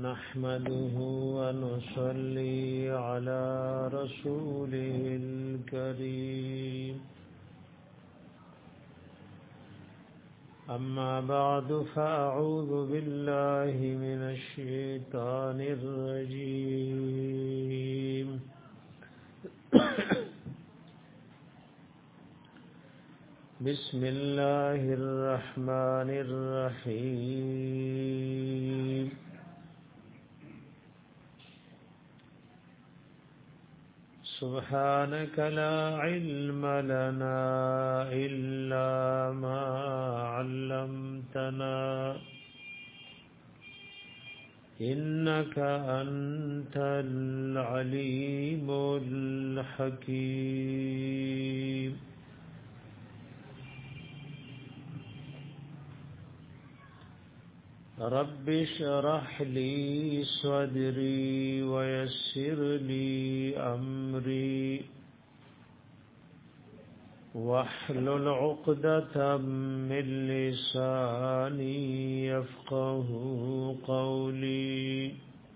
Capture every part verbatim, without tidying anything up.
نحمده ونصلي على رسوله الكريم أما بعد فأعوذ بالله من الشيطان الرجيم بسم الله الرحمن الرحيم سبحانك لا علم لنا إلا ما علمتنا إنك أنت العليم الحكيم رب اشرح لي صدري ويسر لي أمري واحلل عقدة من لساني يفقه قولي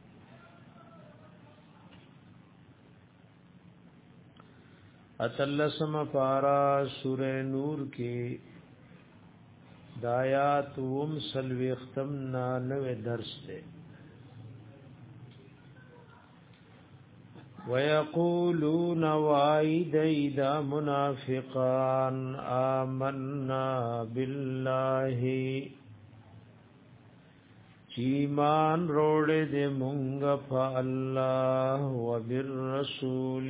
اتلسم پارا سورہ نور کی دایات وم سلوی ختم نانوے درس دے وَيَقُولُونَ وَعِيدَيْدَ مُنَافِقَانْ آمَنَّا بِاللَّهِ چیمان روڑے دے مونگ پا اللہ وبالرسول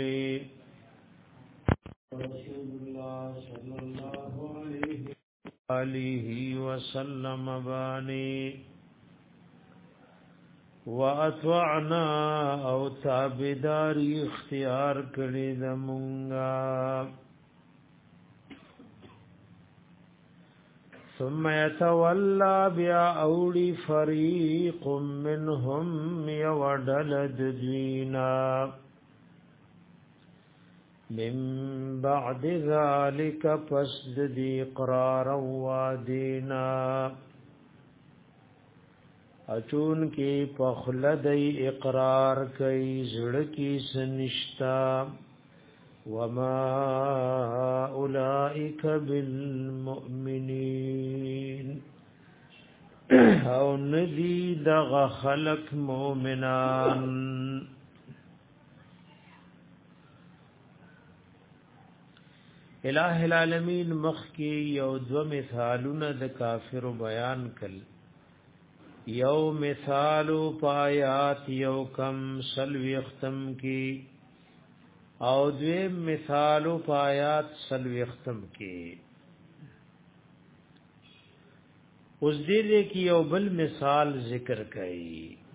رسول اللہ صلی اللہ علیہ آلہ وسلم بانی وَأَطْوَعْنَا او تابداری اختیار کړی د مونږه ثم يتولى بیا اولی فریق منهم یودل دوینا من بعد ذلك پس دی اقرار وادینا اچون کی پخلد اقرار کئی زڑکی سنشتا وما اولئک بالمؤمنین او ندی دغ خلق مومنان الہ العالمین مخ کی یو دو مثالون د کافر بیان کل یو مثالو پایات یو کم سلوی اختم کی او دوی مثالو پایات سلوی اختم کی اس دیدے کی یو بل مثال ذکر کئی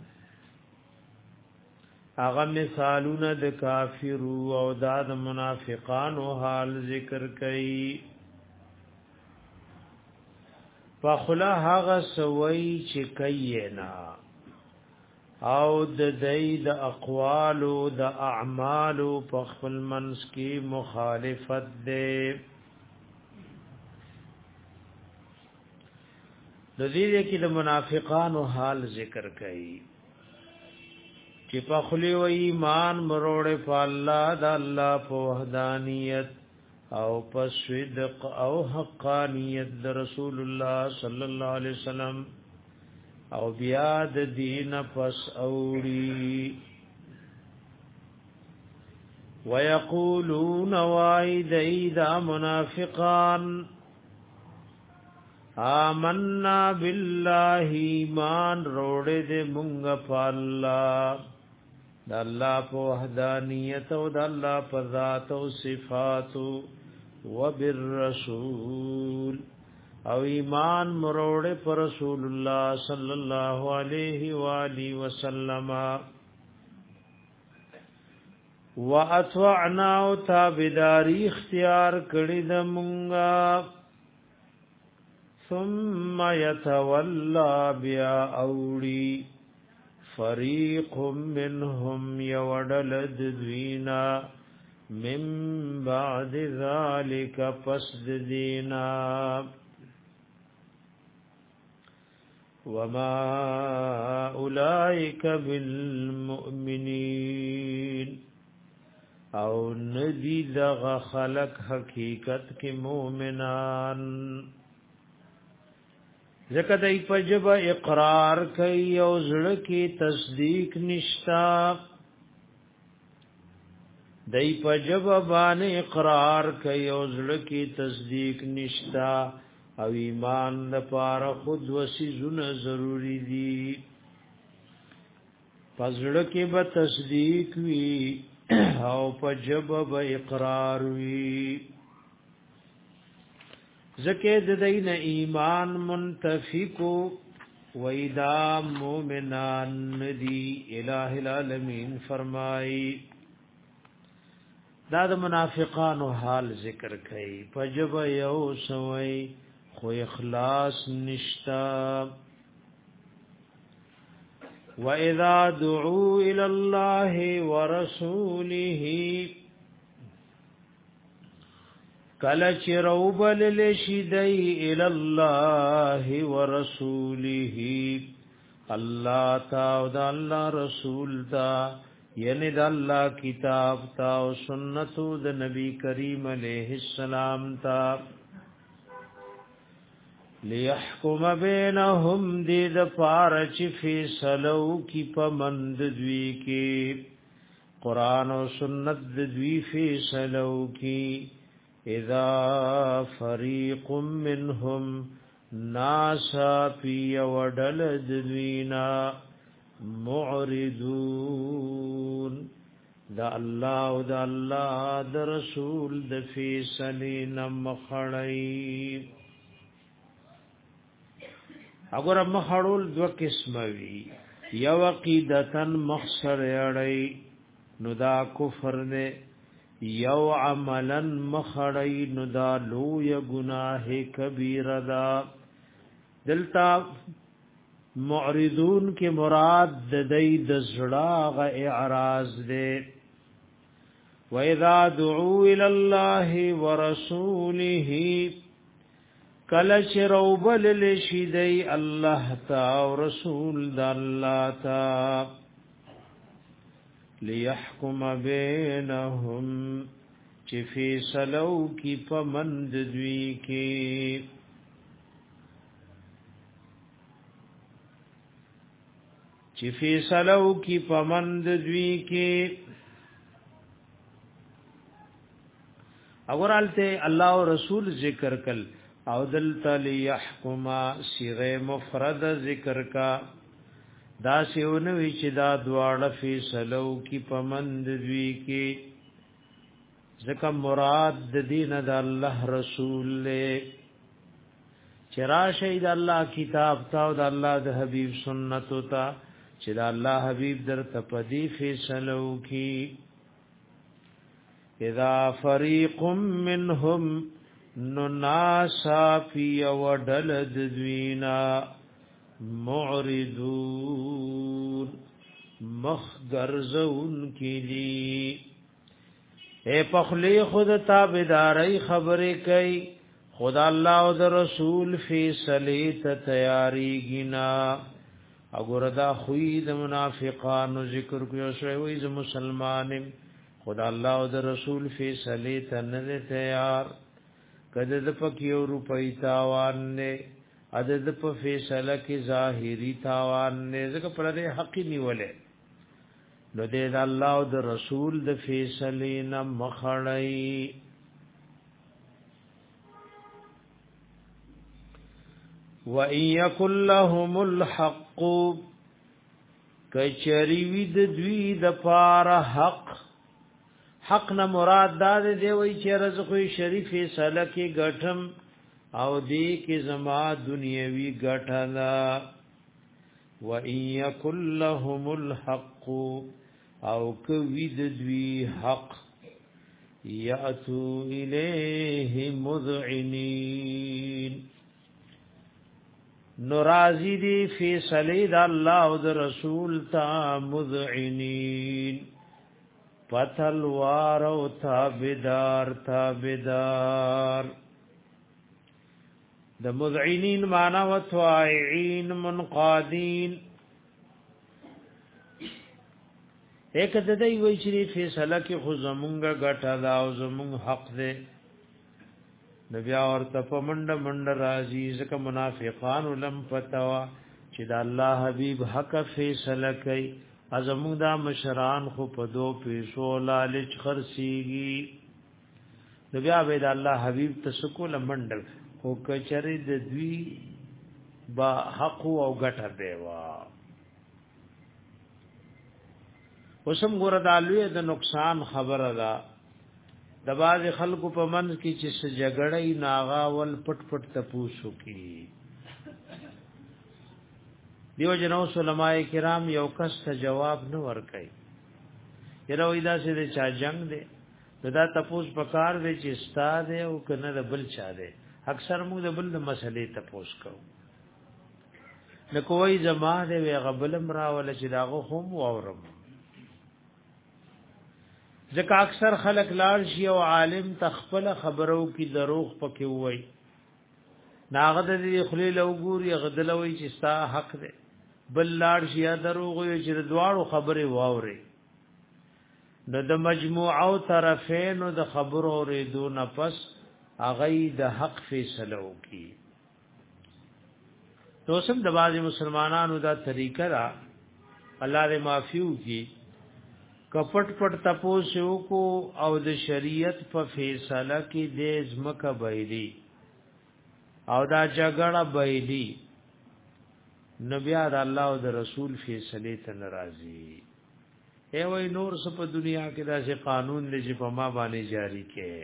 اغا مثالون د کافرو او داد منافقانو حال ذکر کئی فخلا هغه سوي چې کینا او د دای د اقوال او د اعمال په خپل منس کې مخالفت ده د دې کې د منافقانو حال ذکر کړي چې په خلی و ایمان مروړې په الله د الله په وحدانیت او پس صدق او حقانیت د رسول الله صلی الله علیه وسلم او بیا د دین پس اوری ويقولون وعيد منافقان آمنا بالله ایمان روڑے دے مونږ په الله د الله په وحدانیت او د الله په ذات او صفات وبالرسول او ایمان مروڑے پر رسول الله صلی الله علیه و آله وسلم واطعنا او تابداری اختیار کړی د مونږه ثم يتولى بیا اوړي فریق منهم یودل دوینا من بعد ذلك پس دینا وما اولئک بالمؤمنین او ندی دغه خلق حقیقت کې مؤمنان ځکه دای په جبه اقرار کوي او زړه کې تصدیق نشتا دای په جبه باندې اقرار کوي او زړه کې تصدیق نشتا او ایمان لپاره خود وسیزونه ضروری دي پزړه کې به تصدیق وي او په جبه به اقرار وي زکه د دین ایمان منتفقو ویدا مومنان دی الہ العالمین فرمائی دا د منافقانو حال ذکر کړي پجب یو سوئی خو اخلاص نشتا وَإِذَا دُعُوا إِلَى اللَّهِ وَرَسُولِهِ کلچ روبل لشدی إِلَى اللَّهِ وَرَسُولِهِ اللہ تا او دا اللہ رسول تا یعنی دا اللہ کتاب تا او سنتو دا نبی کریم علیہ السلام تا لیحکم بینهم دید پارچ فیصلو کی پمند دوی کی قرآن و سنت دوی فیصلو کی اذا فریق منهم ناسا پی وڈل دوینا معرضون دا اللہ و دا اللہ دا رسول دا فیصلین مخڑی اگر مخړول دو قسمه وی یو عقیدتن مخسر اړی نو دا کفر نه یو عملن مخړی نو دا لوی گناه کبیره دا دلتا معرضون کې مراد د دې د زړه غ اعراض ده و اذا دعوا الى الله ورسوله کله چې روبل لشي الله تا او رسول د الله تا ليحكم بينهم چې فیصلو کی پمند دوی کې چې فیصلو کی پمند دوی کې اورالته الله او رسول ذکر کل او دلتا لیحکما صیغه مفرد ذکر کا دا سیونوی چې دا دواړه فیصلو کی پمند دوی کې ځکه مراد د دین د الله رسول له چرا شهید الله کتاب تا او د الله د حبیب سنت تا چې د الله حبیب در تپدی فیصلو کی اذا فریق منهم نو ناسا فی وڈل دوینا معرضون مخگرزون کی دی اے پخلی خود تابداری خبری کئی خدا اللہ و دا رسول فی سلیت تیاری گنا اگر دا خوید منافقان ذکر کیو شویز مسلمانم خدا اللہ و دا رسول فی سلیت ند تیار کده د پکیو روپۍ تاوان نه اده د په فیصله کې ظاهری تاوان نه ځکه پر دې حق نیولې نو دې د الله او د رسول د فیصلې نه مخړی و ان یکل لهم الحق کچری وید دوی د پار حق حق نه مراد دا دی وی چې رزقوی شریف فیصله کې غټم او دی کې زما دنیوي غټنا و ان یکل لهم الحق او کوي د دوی حق یاتو الیه مذعنین نورازی دی فیصله د الله او د رسول تا مذعنین پتلوار او تابدار تابدار د مذعنین معنا و طائعين منقادین ایک د دې وی چې فیصله کې خو زمونږه غټه دا او زمونږ حق دی نبی اورته په منډ منډ راځي ځکه منافقان لم فتوا چې د الله حبیب حق فیصله کوي ازمون دا مشران خو په دو پیسو لالچ خرسيږي نبی عبد الله حبیب تسکول منډل خو کچری د دوی با حق او غټه دیوا وسم ګور دالوی د نقصان خبره ده د باز خلکو په من کې چې جګړې ناغاول پټ پټ تپوسو کی دیو جنو علماء کرام یو کس ته جواب نه ورکړي یره وېدا چې چا جنگ دی دا تپوس پکار دی چې استاد او کنه د بل چا دی اکثر موږ د بل د مسلې تپوس کوو نو کوی زما دی وی غبلم راول چې داغه هم وورم ځکه اکثر خلک لار شي او عالم تخپل خبرو کی دروغ پکې وای ناغد دې خلیل او ګوري غدلوي چې ستا حق دی بل لار شي دروغ وي چې دواړو خبره واوري نو د مجموعو طرفین د خبرو ریدو نفس اغه د حق فیصله وکي تو سم د باز مسلمانانو دا طریقه را الله دې معافیو کی کپټ پټ تپوسو کو او د شریعت په فیصله کې د ازمکه بایلی او دا جګړه بایلی نبی الله او د رسول فیصله ته ناراضي ای وای نور څه په دنیا کې دا چې قانون دې چې په ما باندې جاری کې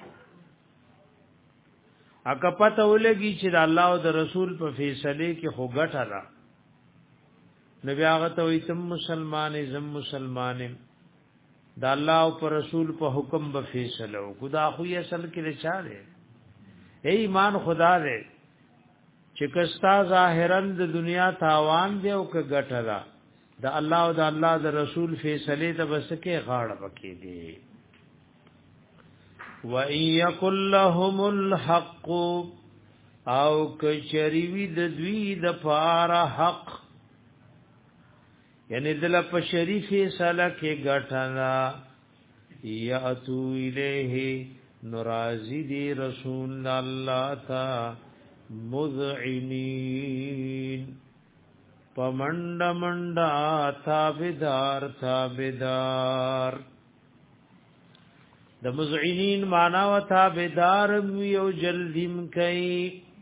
اګه پته ولګي چې د الله او د رسول په فیصله کې خو ګټه را نبی هغه ته وي تم مسلمان زم مسلمان دا الله او پر رسول په حکم به فیصله او خدا خو یې اصل کې لچا دی اے ایمان خدا دې چې کستا ظاهرا د دنیا تاوان دی او ک ګټه را د الله او د الله د رسول فیصله ته بس کې غاړه پکې دی و ان یکل لهم الحق او کچریوی د دوی د پاره حق یعنی دل په شریف فیصله کې غټنا یاتو الیه نرازی دی رسول الله تا مذعنین پمند مندا تابدار تابدار د مذعنین معنا و تابدار یو جلدیم کئ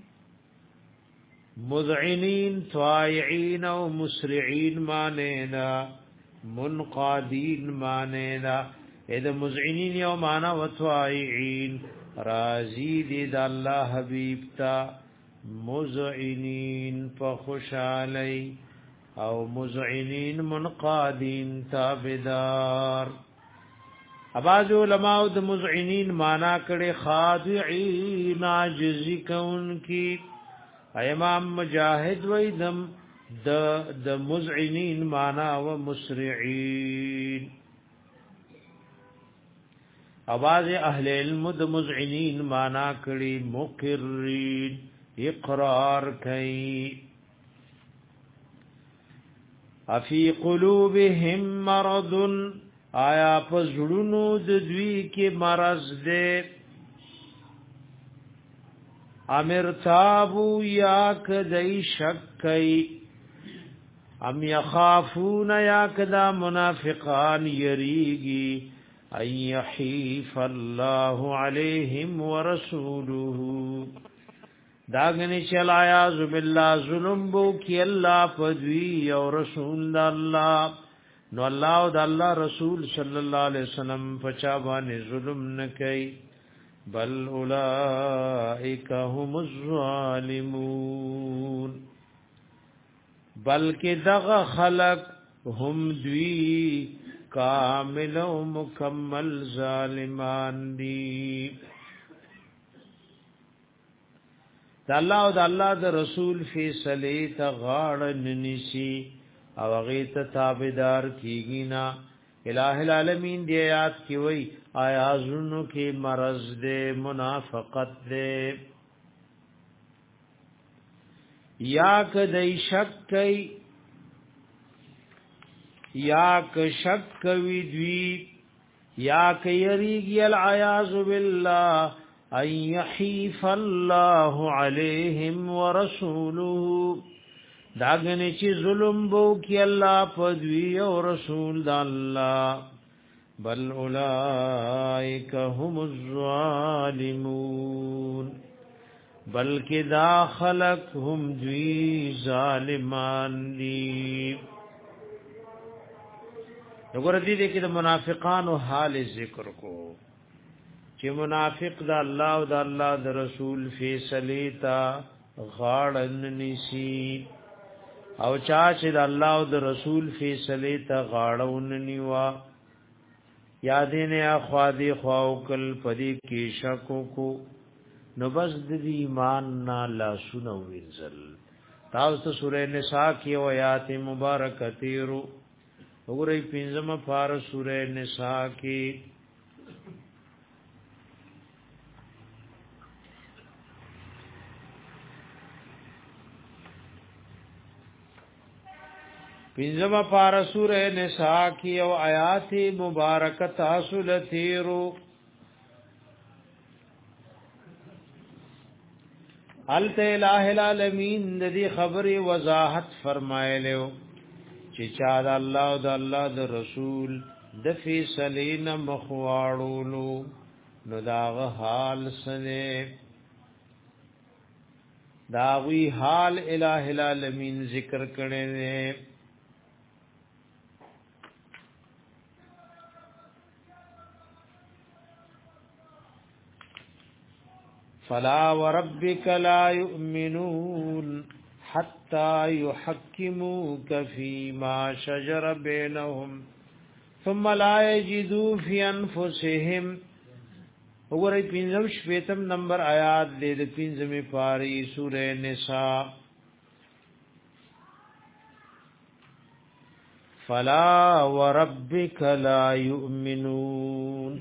مذعنین طائعین او مسرعین مانینا منقادین مانینا اذا مذعنین یو معنا و طائعین راضی دی د الله حبیب تا مذعنین فخوشالی او مذعنین منقادین تابدار اباظ علماء د مذعنین معنا کړي خاضعین عاجزی کون کی امام مجاهد ویدم د د مذعنین معنا و مسرعين اواز اهل علم د مذعنین معنا کړي مقرین اقرار کوي افی قلوبهم مرض آیا پزړونو د دوی کې مرض ده امر تابو یا کدی شکای ام یخافون یا کدا منافقان یریگی ان یحیف الله علیہم ورسوله داغنی چلایا بالله ظلم بو کی الله پدوی او رسول الله نو الله او د الله رسول صلی الله علیه وسلم پچا باندې ظلم نه کوي بل اولئک هم الظالمون بلکہ دغه خلق هم دوی کامل او مکمل ظالمان دي د الله او د الله د رسول فیصله ته غاړه ننشي او هغه ته تابعدار کیږي نا الہ العالمین دی آیات کی وای آیا زونو کې مرض دے منافقت دے یا کدی شک کئی یا ک شک کوي دوی یا ک یریږي العیاذ بالله ان یحیف الله علیہم ورسوله داغنی چې ظلم بو کی الله پدوی او رسول د الله بل اولائک هم الظالمون بلکې دا خلق هم دوی ظالمان دي. وګوره دې کې د منافقانو حال ذکر کو چې منافق د الله او د الله د رسول فیصله تا غاړن نسی او چا چې د الله او د رسول فیصله ته غاړون نیوا یادینه اخوا دی خواو کل پدی کې شکو کو نو بس د ایمان نا لا سنو وینزل. تاسو سورې نساء کې او آیات مبارکه تیرو وګورئ پنځمه پار سورې نساء کې پنځمه پارا سورہ نساء کی او آیات مبارکه تاسو لتیرو الت الہ العالمین د دې خبرې وضاحت فرمایلو چې چا د الله او د الله د رسول د فیصلین مخواړولو نو داغه حال سره داوی حال الہ العالمین ذکر کړي نه. فلا وربك لا يؤمنون حتى يحكموك فيما شجر بينهم ثم لا يجدوا في انفسهم. وګورئ پنځم شپږم نمبر آیات دې د پنځمه پاری سورې نساء. فلا وربك لا يؤمنون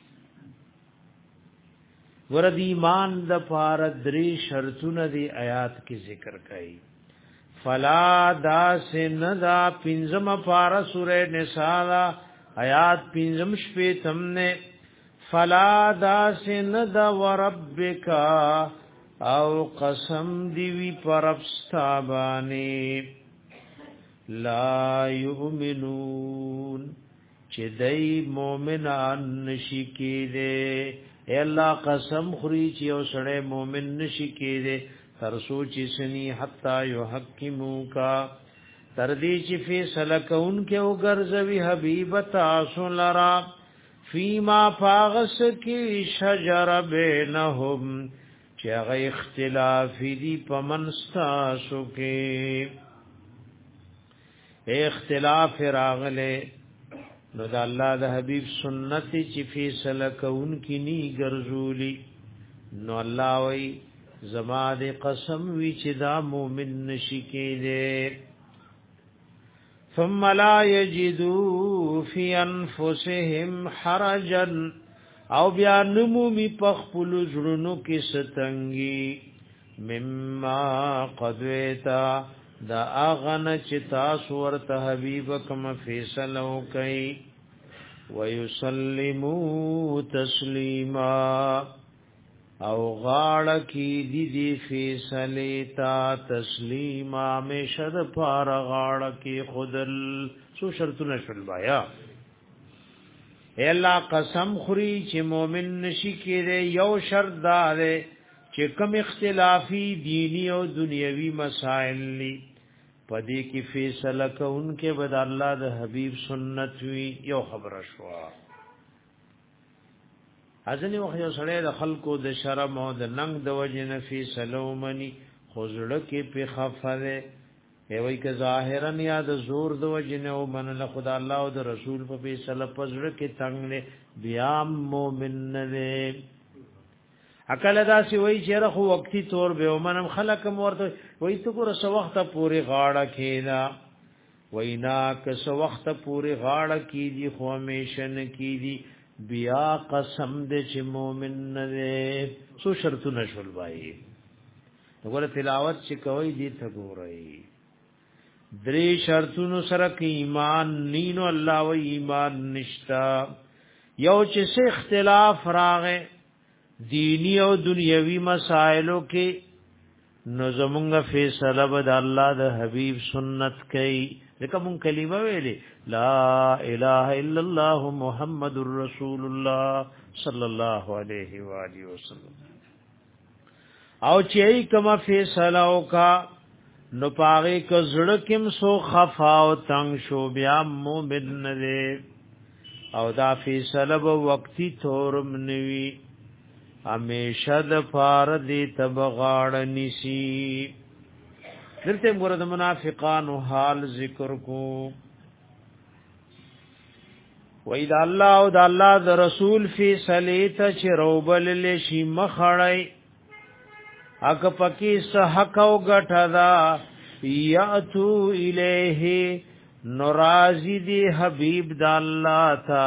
ورد ایمان د پار درې شرطونه دی آیات کې ذکر کړي. فلا داس ندا پنځم پار سورې نساء آیات پنځم شپې تمنه فلا داس ندا وربک او قسم دی وی پربستابانی لا یؤمنون چې دای مؤمنان نشی کېده. اے الله قسم خوري چې یو سړی مؤمن نشي کېده تر سوچ سني حتا يحكمو کا تر دې چې فیصله کون کې او ګرځوي حبيب تاسو لرا فيما فاغس کې شجر بينهم چې هغه اختلاف دي پمنستا سو کې اختلاف راغله نو دا الله د حبيب سنت چې فیصله کون کی نی ګرځولي نو الله وای زما د قسم وی چې دا مؤمن نشي کېده. ثم لا يجدوا في انفسهم حرجا او بیا نمومی پخپل زړونو کې ستنګي مما قضیتا دا اغن چې تاسو ورته حبیب کوم فیصله وکي ويسلموا تسلیما او غاړه کې دي دي فیصله تا تسلیما مشد پار غاړه کې خودل سو شرطونه شول بایا. اے الله قسم خوري چې مؤمن نشي کېږي یو شرط دار چې کوم اختلافي دینی او دنیوي مسائل لري پدې کې فیصله کوونکې بد الله د حبيب سنت وی یو خبره شو. ازنی وخت یو سړی د خلکو د شرم او د ننګ د وجې نه فیصله ومني خوزړه کې په خفره وی که ظاهرا یا د زور د وجې نه ومنله خدا الله او د رسول په فیصله پزړه کې تنگ نه بیا مؤمن نه عقل دا سی وای چې رخو وقتی طور به ومنم خلق مورته وای ته ګور سو وخت پوری غاړه کیدا وینا که سو وخت پوری غاړه کی دی خو همیشن کی دی بیا قسم دې چې مؤمن نه سو شرط نشول وای. وګوره تلاوت چې کوي دې ته ګورئ درې شرطونو سره کې ایمان نینو الله و ایمان نشتا یو چې څه اختلاف راغې دینی او دنیوي مسائلو کې نو زمونږ فیصله به د الله د حبیب سنت کوي لکه مون کلمه ویلې لا اله الا الله محمد رسول الله صلی الله علیه و آله وسلم او چې کما فیصله وکا نو پاغه ک زړه کم سو خفا او تنگ شو بیا مومن نه او دا فیصله به وقتی تورم نوي همیشه د فار دی تبغاړ نسی دلته موږ د منافقانو حال ذکر کو وإذا الله او د الله د رسول فیصله ته چروبل لشي مخړی اګه پکې صحق او غټدا یاتو الیه نورازی دی حبیب د الله تا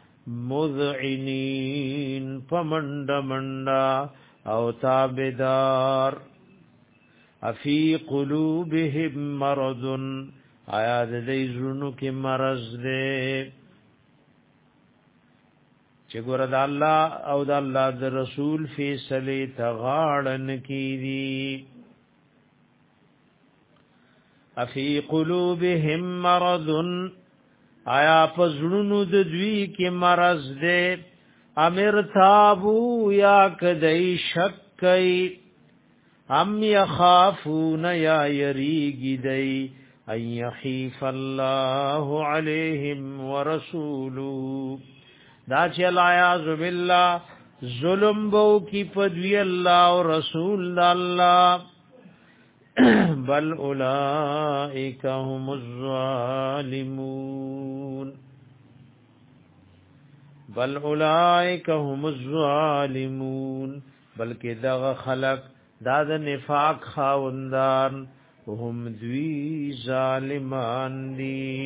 مذعنین پمند مندا او تابدار افی قلوبهم مرض آیا د دې زړونو کې مرض ده چې ګور د الله او د الله د رسول فیصله تغاړن کیدی افی قلوبهم مرض آیا پزړونو د دوی کې مرض ده امر تابو یا کدی شکای ام یخافون یا یریگی دی ان یحیف الله علیهم ورسولو دا چې الایاذ بالله ظلم بو کی پدوی الله او رسول الله بل اولئک هم الظالمون بل اولئک هم الظالمون بلکې دغه خلق دا د نفاق خاوندان هم دوی ظالمان دي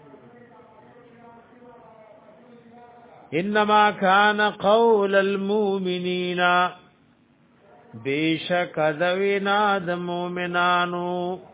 انما كان قول المؤمنين بیشک ذوینا د مؤمنانو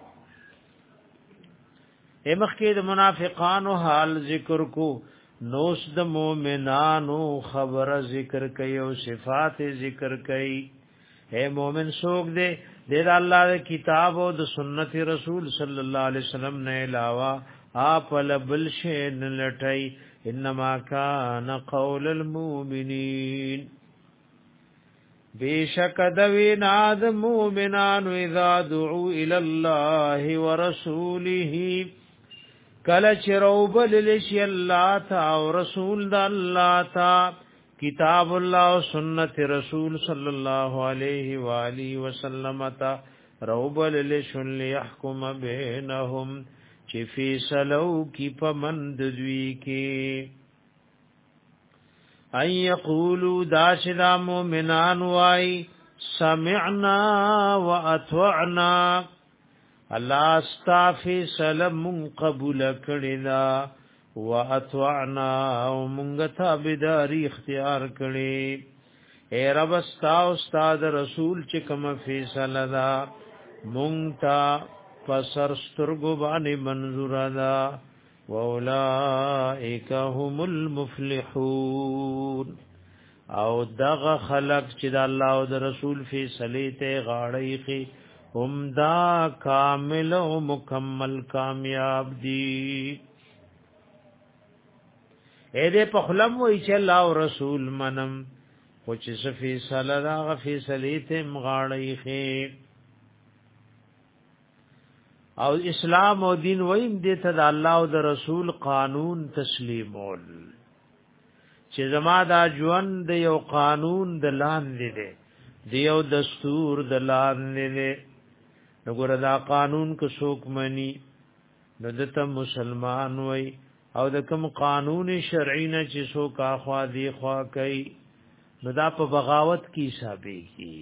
امخ کې د منافقانو حال ذکر کو نوس د مؤمنانو خبر ذکر کوي او صفات ذکر کوي اے مومن سوک دے دے دا اللہ دے کتاب او د سنت رسول صلی اللہ علیہ وسلم نے علاوہ آپ لبل شین لٹائی انما کان قول المؤمنین بیشک دوین آد مومنان اذا دعو الاللہ ورسوله کلچ روبل لشی اللہ تا و رسول دا اللہ تا کتاب الله او سنت رسول صلی الله علیه و آله وسلم تا روبل لشن لیحکم بینهم چی فیصلو کی پمند دوی کی ان یقولو داشدا مومنان وائی سمعنا و اتوعنا اللہ استا فیصل من قبول کردہ واطعنا او مونږ ته بيداری اختیار کړي اے رب استا استاد رسول چې کوم فیصله دا مونږ ته پسر سترګو باندې منظور دا واولائک هم المفلحون او دغه خلق چې د الله او د رسول فیصله ته غاړی خي هم دا کامل او مکمل کامیاب دي اے دې په خلم وای چې الله او رسول منم خو چې صفی صلی الله غفی صلیت مغاړی خې او اسلام او دین ویم دې ته د الله او د رسول قانون تسلیمول چې زما دا ژوند یو قانون د لاندې دی دی یو دستور د لاندې دی وګوره دا قانون کو څوک مني نو دته مسلمان وای او د کوم قانون شرعي نه چې سو کا خوا دی خوا کوي نو دا په بغاوت کې حسابي کی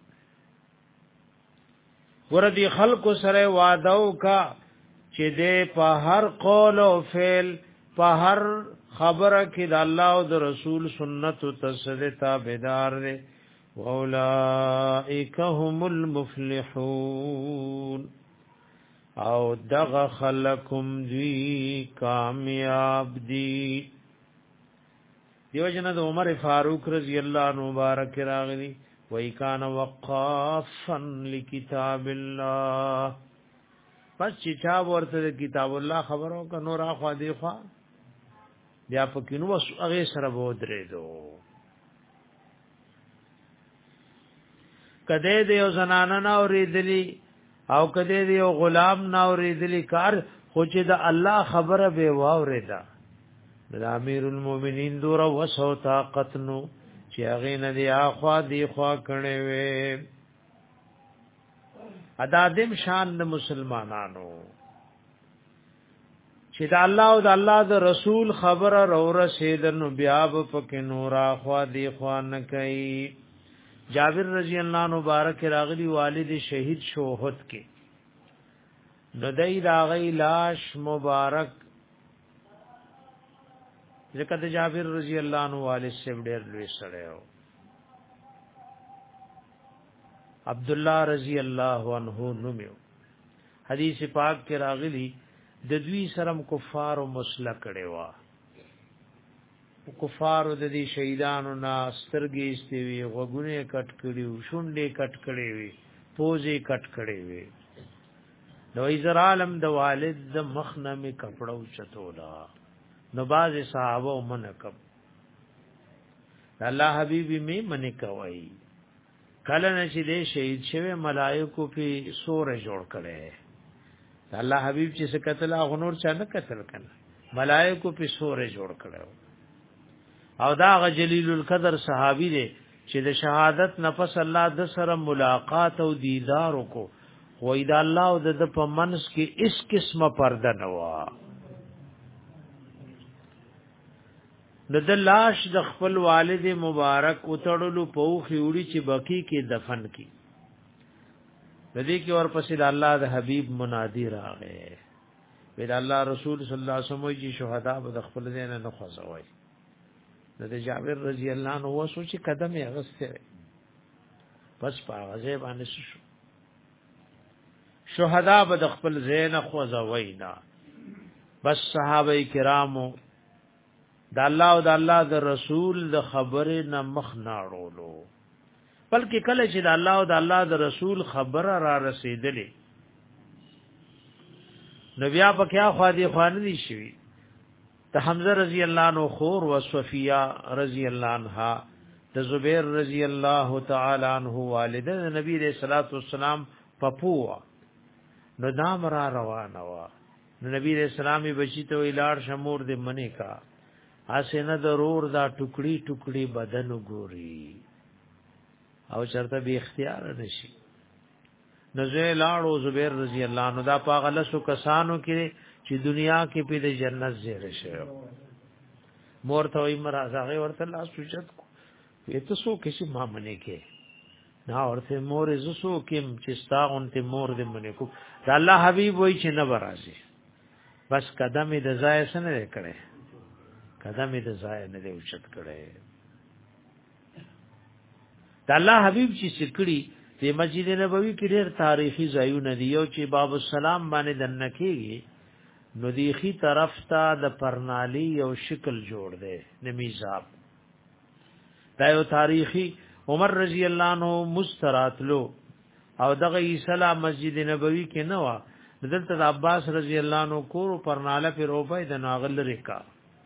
ور دي خلق سره وعده کا چې دې په هر قول او فعل په هر خبره کې د الله او د رسول سنت او تسدید تابعدار دي واولائک هم المفلحون او دغ خلقم دی کامیاب دی. دیو جن د عمر فاروق رضی اللہ عنہ مبارک راغلی وی کان وقافا لکتاب اللہ، پس چې چا ورته کتاب الله خبرو ک نور اخوا دی خوا بیا پکینو وس هغه سره بودرې دو. کده دی او زنانه نا اوریدلی او کده دی او غلام نا اوریدلی کار خو چې د الله خبره به واوریدا د امیر المؤمنین دور وسو طاقت نو چې هغه نه دی اخوا دی خوا کړي وي. ادادم شان د مسلمانانو چې د الله او د الله د رسول خبره رو رسیدنو بیا په نورا خوا دی خوا نه کوي. جابر رضی اللہ عنہ مبارک راغلی والد شہید شوہد کے ندئی راغی لاش مبارک ذکر جابر رضی اللہ عنہ والد سے ډیر لوی سره او عبداللہ رضی اللہ عنہ نومیو حدیث پاک کے راغلی د دوی سرم کفار او مسله کړي وا کفار د دې شهیدانو نا سترګې استوي غوګونه کټ کړي شونډې کټ کړي وي پوزې کټ کړي وي. نو ایزرالم د والد د مخنمه کپړو چتولا نو باز صحابه منکب الله حبیبی می منی کوي کله نشي دې شهید شوه ملائکو په سور جوړ کړي. الله حبیب چې څه قتل غنور چا نه قتل کړي ملائکو په سور جوړ کړي. او دا غ جلیل القدر صحابی دی چې د شهادت نفس الله د سره ملاقات او دیدار کو وې دا الله او د په منس کې اس قسمه پرده نوا. د لاش د خپل والد مبارک اتړلو په خوړي چې بکی کې دفن کی د دې کې اور پسې د الله د حبیب منادی راغې وې دا الله رسول صلی الله علیه وسلم چې شهدا به د خپل دین نه خوځوي. د جابر رضی الله عنه و سوچ قدم یې غسته پس پاغه باندې شو شهدا به د خپل زین خوځوي نه. بس صحابه کرامو د الله او د الله د رسول د خبره نه مخ ناړولو بلکې کله چې د الله او د الله د رسول خبره را رسیدلې نو بیا په کیا خوا دي خوان دي شي. د حمزه رضی اللہ عنہ خور و صفیہ رضی اللہ عنہا د زبیر رضی اللہ تعالی عنہ والدہ نبی علیہ الصلوۃ والسلام پپوا نو نام را روانه وا نو نبی علیہ السلام بچی ته ویلار شمور د منی کا اسنه ضرور دا ټوکړي ټوکړي بدن ګوري او چرته به اختیار نشي. نو زه لاړو زبیر رضی اللہ عنہ دا پاغلسو کسانو کې چې دنیا کې په د جنت زیره شو مور ته وي مرزاغه ورته الله سوچت ایته سو کسی ما منه کې نا ورته مور زسو کې چې ستاون ته مور دې منه کو د الله حبيب وای چې نه برازي بس قدم دې ځای سره نه کړي قدم دې ځای نه دې اوچت کړي. د الله حبيب چې سکړي د مسجد نبوي کې ډېر تاریخي ځایونه دي یو چې باب السلام باندې دنکېږي نو دیخی طرف تا د پرنالی یو شکل جوړ دی نمیزاب دا یو تاریخی عمر رضی اللہ عنہ مستراتلو او دغه عیسی مسجد نبوی کې نه وا دلته د عباس رضی اللہ عنہ کور پرناله پر روپای د ناغل ریکا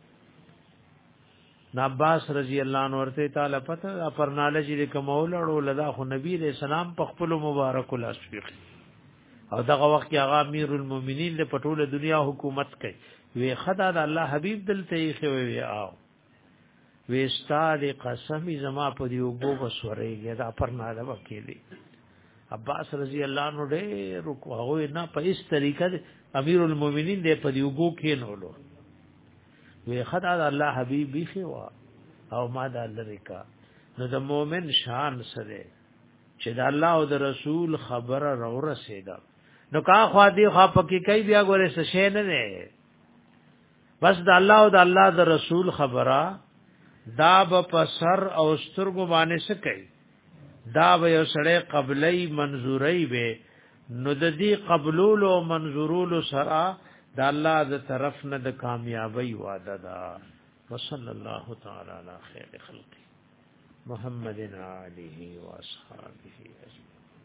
نا عباس رضی اللہ عنہ ورته تعالی پته پرناله چې کومول اړو لدا خو نبی رسول سلام په خپل مبارک الاسفیق او دغه وخت هغه امیر المؤمنین له پټوله دنیا حکومت کوي وی خدای د الله حبیب دلته یې خوي او وی استاد قسمی زما په دی وګو بسورېږي دا پرناله وکیلی عباس رضی الله عنه ډېر کو هغه نه په هیڅ طریقه امیر المؤمنین دې په دی وګو کې نولو وی خدای د الله حبیب یې خوا او ما د لریکا نو د مؤمن شان سره چې د الله او د رسول خبره رو رسیدا نو کا خوا دی خوا پکې کوي بیا ګوره څه شي نه نه بس د الله او د الله د رسول خبره دا په سر او سترګو باندې څه کوي دا به یو سړی قبلی منظوری به نو د دې قبولول او منظورول سره د الله د طرف نه د کامیابی وعده ده. وصلی الله تعالی علی خیر خلق محمد علیه و اصحابہ اجمعین.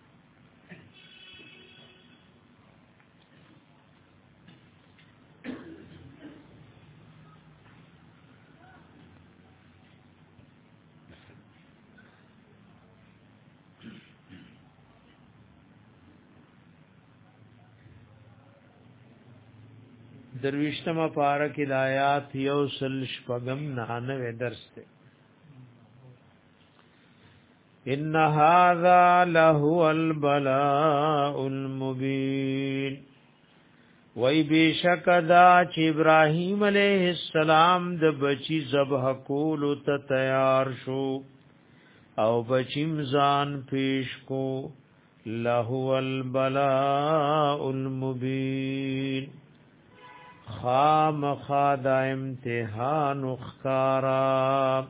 درویشتما پارک ہدایات یوسل شپغم نانوے درس تے. ان هذا لهو البلاء المبین. وی بیشک دا چې ابراهیم علیہ السلام د بچی ذبح کولو ته تیار شو او بچیم ځان پیش کو. لهو البلاء المبین. خام خادا امتحان اخکارا.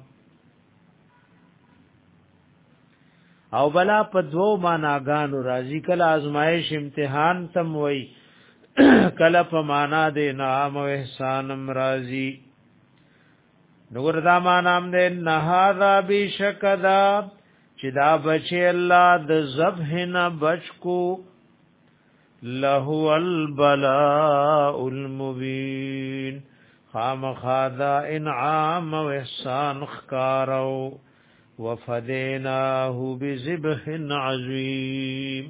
او بلا په دو معناګانو راځي. کله ازمایش امتحان تم وای کله په معنا د انعام او احسان راځي. نور دا معنام دې نهذا بشکدا چې دا بچي الله د ذبح نه بچ کو. لهو البلاء المبین. خام خادا انعام و احسان خکارو. وفدیناه بذبح عظیم.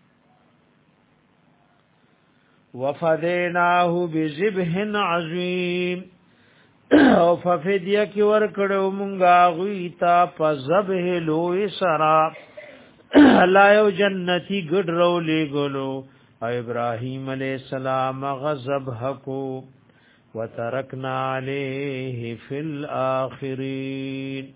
وفدیناه بذبح عظیم. او ففدیه کی ورکړو مونږه غوی تا په ذبح لوی سرا. الله یو جنتی ګډ رولې ګلو. ابراهیم علیہ السلام غضب حقو. وترکنا علیہ فی الاخرین.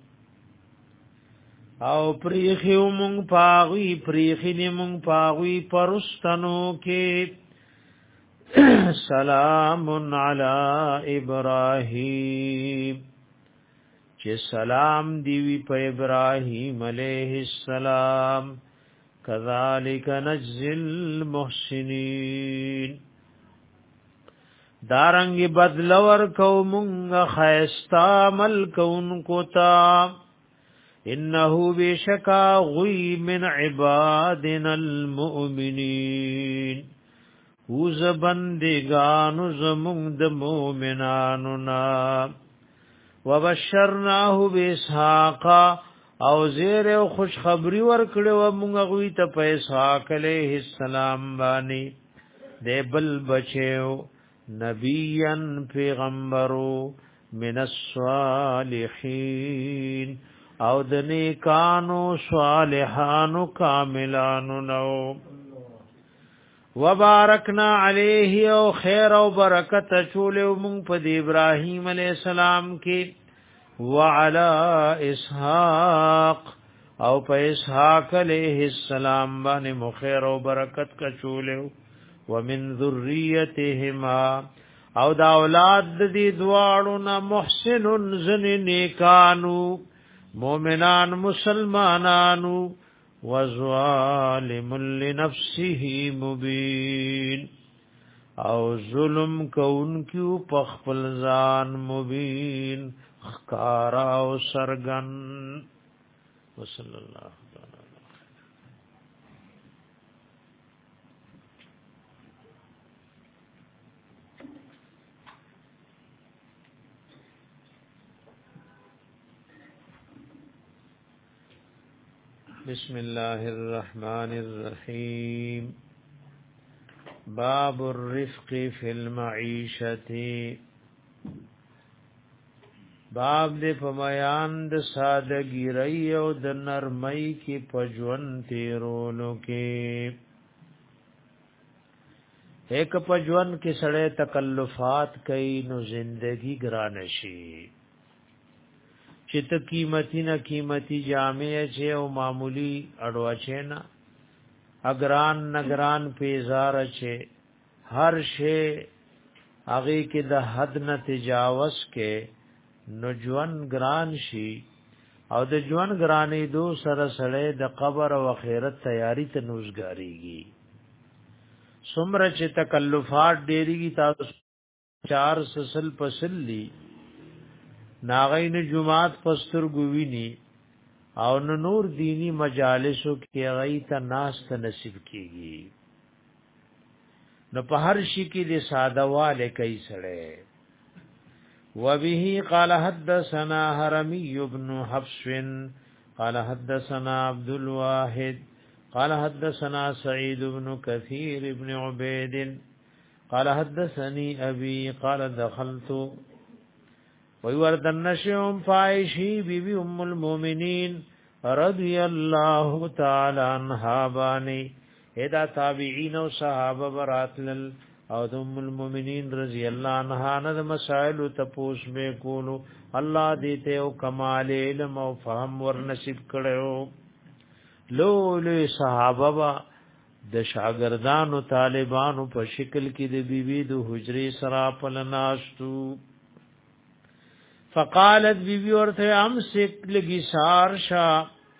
او پریخی مونږ پاغوی پریخی مونږ پاغوی پرستانو کې. سلام علی ابراهیم. چې سلام دیوی په ابراهیم علیہ السلام. کذالک نجزی المحسنین. دارنگی بدلور کو منگ خیستا عمل کونکو تا. انہو بیشکا غی من عبادنا المؤمنین. اوز بندگانو زمونگ د مومنانونا. وبشرناہو باسحاقا. او زیر او خوش خبری ورکړو موږ غوی ته په اسحاق علیہ السلام باندې د بل بچو نبیان پیغمبرو من الصالحین. او د نیکانو صالحانو کاملانو نو. وبارکنا علیه او خیر او برکت چولو موږ په ابراهیم علیہ السلام کې. وعلى اسحاق او په اسحاق علیہ السلام باندې مخیر او برکت کا چولیو. ومن ذریتهما او دا اولاد دې دواړو نه محسن زن نیکانو مؤمنان مسلمانانو. وظالم لنفسه مبین. او ظلم کونکیو په خپل ځان مبین خکارا او سرگن. وصلی اللہ تعالی. بسم اللہ الرحمن الرحیم. باب الرفق فی المعیشت. باب دې په بیان د سادهګۍ او د نرمۍ کې پجوان تیرولو کې. ایک پجوان کې سړی تکلفات کوي نو زندگی ګران شي. چې ته قیمتي نه قیمتي جامې چې او معمولی اډواچې نه اگران نگران پیزار چې هر شی هغه کې د حد نه تجاوز کې نوجوان گران شي او د ژوند ګرانې دو سره سره د قبر او آخرت تیاری ته نوزګاریږي سمره چې تکلفات ډېریږي تاسو چار سسل پسلی ناغین جمعات پستر ګوینی او نور دینی مجالسو کې غي ته ناس ته نصیب کیږي نو په هر شي کې د ساده والے کوي سره وبه قال حدثنا حرمي بن حفص قال حدثنا عبد الواحد قال حدثنا سعيد بن كثير بن عبيد قال حدثني ابي قال دخلت ويوردن نشم فائشي بيبي ام المؤمنين رضي الله تعالى عنها باني ادا تابعین او صحابه براتل او ام المؤمنین رضی الله عنها نه مسائل تپوس به کولو الله دې ته او کمال علم او فهم ور نصیب کړو لولې صحابه با د شاګردانو طالبانو په شکل کې د بیبي د حجرې سره پلناستو فقالت بیبي ورته امسک لګي سارشا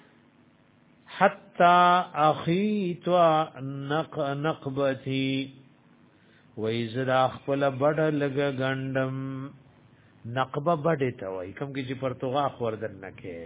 حتا اخیت نق نقبتی وایزدا خپل بډ لګ غندم نقبه بډه ته وای کوم کې چې پرتوغا خوردن نکې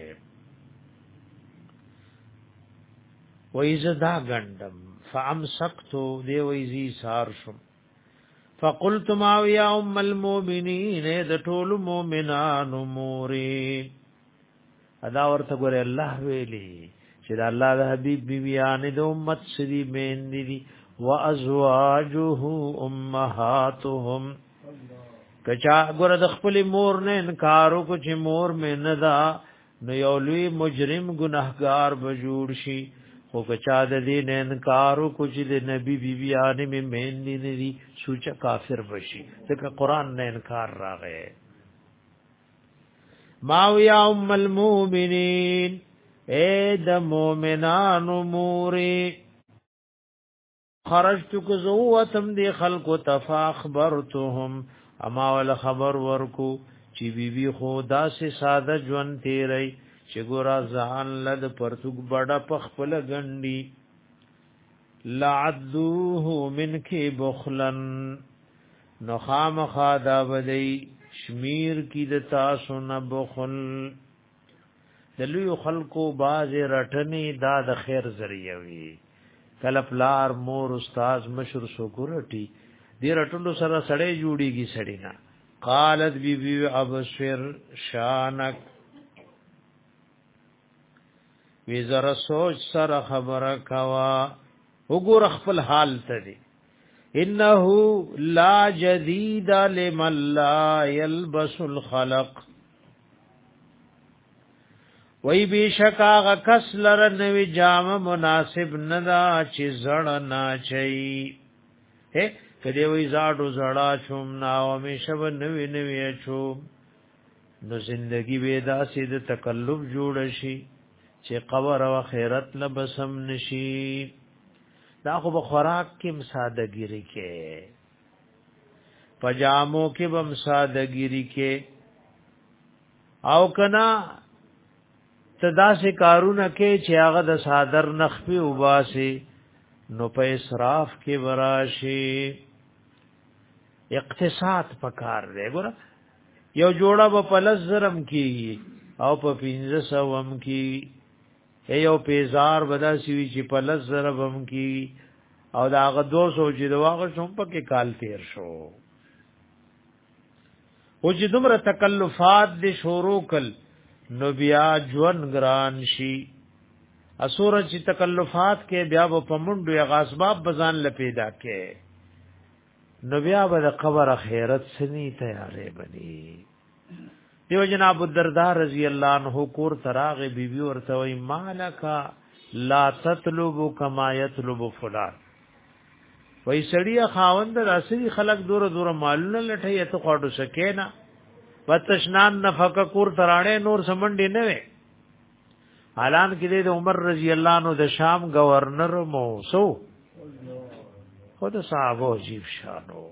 وایزدا غندم فامسكت دی وایزي سار شم فقلت ما يا ام المؤمنين د ټول مؤمنان موري ادا ورته ګره الله ویلي چې الله د حبيب بیبيان د امت سری مين دي وازواجه امهاتهم کچا ګره د خپل مور نه انکارو کو چې مور مې نه دا نو یو لوی مجرم ګناهګار بجوړ شي او کچا د دې نه انکارو کو چې د نبی بیبيان مې مين دي سوچ کافر بشي ځکه قران نه انکار راغی ما يا ام المؤمنين اے د مومنانو موري خرجت کزوتم دی خلق تفاخبرتهم اما ول خبر ورکو چې بیبي خدا سے ساده ژوند تیری چې ګورا ځان لد پرتګ بڑا پخپل غندي لعذوه منک بخلن نخام خادا بدی شمیر کی د تاسو نه بخل دلوی خلقو باز رټنی دا د خیر ذریعہ وی کله پلار مور استاد مشر سوګرټی دې رټلو سره سړې جوړیږي سړینا قالت بی بی ابشر شانک وی زرا سوچ سره خبره کوا وګور خپل حال ته دی انه لا جدید لمن لا يلبس الخلق وی بیشکا غ کس لر نوی جام مناسب ندا چې زړ نه چي هه کدی وی زاړو زړا چوم نا او میشب نوی نوی چو نو زندگی ودا سید تکلف جوړ شي چې قبر او خیرت لبسم نشي دا خو بخوراک کې مسادګيري کې پجامو کې بم سادګيري کې او کنا تدا سے کارونه کې چې هغه د صادر نخفي وباسي نو په اسراف کې وراشي اقتصاد پکار دی ګور یو جوړه په لزرم کې او په پینځه سوم کې یو پیزار ودا سی چې په لزرم کې او دا هغه دو سو چې دواغه شوم په کې کال تیر شو او چې دومره تکلفات دي شروع کل نو بیا جون گران شي اسوره چې تکلفات کې بیا په منډو یا غاسباب بزان لپیدا کې نو بیا به د قبر خیرت سني تیارې بني دیو جناب الدرداء رضی الله عنه کور تراغ بیبي ورته وای مالک لا تطلب کما یطلب فلان وای سړی خاوند راسي خلق دور دور مالونه لټي ته خوړو سکینا وتشنان نفقه کور تراړې نور سمندې نه وي حالان کې د عمر رضی الله عنه د شام گورنر مو سو خود صحابه عجیب شانو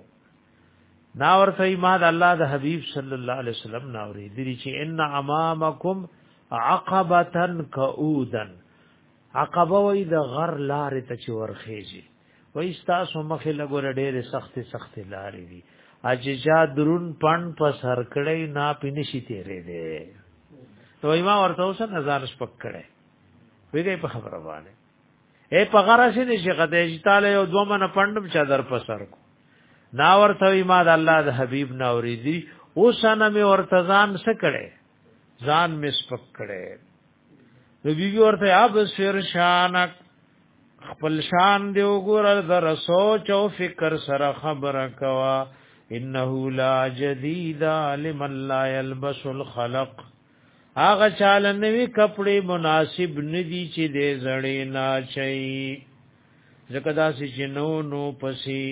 ناور ته ما د الله د حبیب صلی الله علیه وسلم ناوري دي چې ان امامکم عقبتن کعودن عقبه وی د غر لارې ته چې ورخیږي وای تاسو مخې لګور ډېر سخت سخت لارې دي اججا درون پن په سر کړی نا پینشي تیرې ده نو ما ورته اوس نظر شپک کړي ویګي په خبره باندې اے په غره شي نشي قته تعالی یو دوه من پندم چادر په سر کو نا ورته ما د الله د حبیب نا اوریدي اوس نه می ورتزان سکړي ځان می سپک کړي نو بیبي ورته اب سر شانک خپل شان دی وګور در سوچ او فکر سره خبره کوا انه لا جدید لمن لا يلبس الخلق هغه چاله نوی کپڑے مناسب ندی چې دې زړې نه چي ځکه دا چې نو نو پسي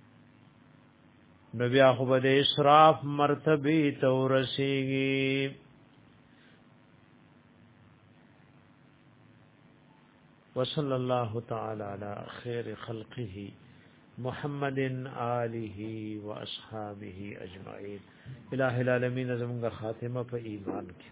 نو بیا خو به اسراف مرتبه تورسيږي وصلی الله تعالی علی خیر خلقه محمد آله و اصحابه اجمعین الہ العالمین زمونږ خاتمه په ایمان کې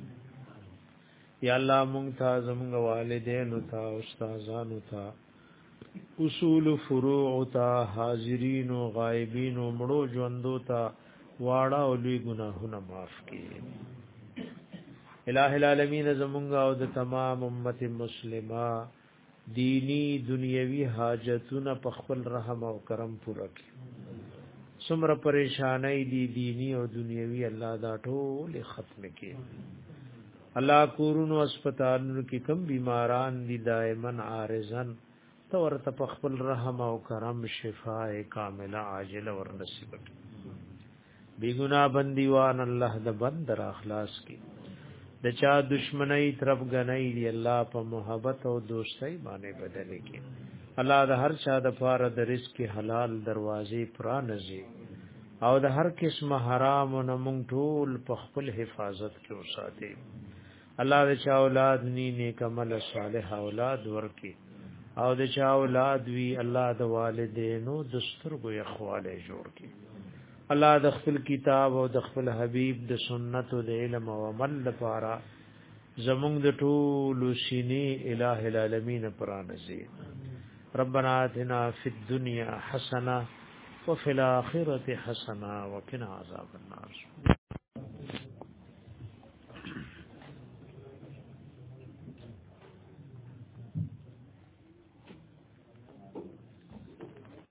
یا الله مونږ ته زمونږ والدین ته استادانو ته اصول فروع ته حاضرین او غایبین او مړو ژوندو ته واړه او لوی ګناهونه معاف کړي الہ العالمین زمونږ او د تمام امت مسلمه دینی دنیوي حاجتونه په خپل رحم او کرم پوره کړي څومره پریشانای دي دینی او دنیوي الله دا ټول ختم کړي الله کورونو هسپتالونو کې کم بیماران دي دائمن عارضن تو ورته په خپل رحم او کرم شفاء کامله عاجله ور نصیب کړي بی ګنا بندیوان الله د بند را اخلاص کړي د چا دشمنی طرف غنۍ دی الله په محبت او دوستۍ باندې بدل کړي الله د هر چا د پاره د رزق حلال دروازې پرانځي او د هر قسم حرام او مونږ ټول په خپل حفاظت کې وساتي الله د چا اولاد ني نیک عمل صالح اولاد ورکي او د چا اولاد وی الله د والدینو دسترګو اخواله جوړ کړي الله د خپل کتاب او د خپل حبیب د سنت او د علم او عمل لپاره زمونږ د ټول سینې الٰه العالمین پرانځي ربنا آتنا فی الدنيا حسنه وفي الاخره حسنه وقنا عذاب النار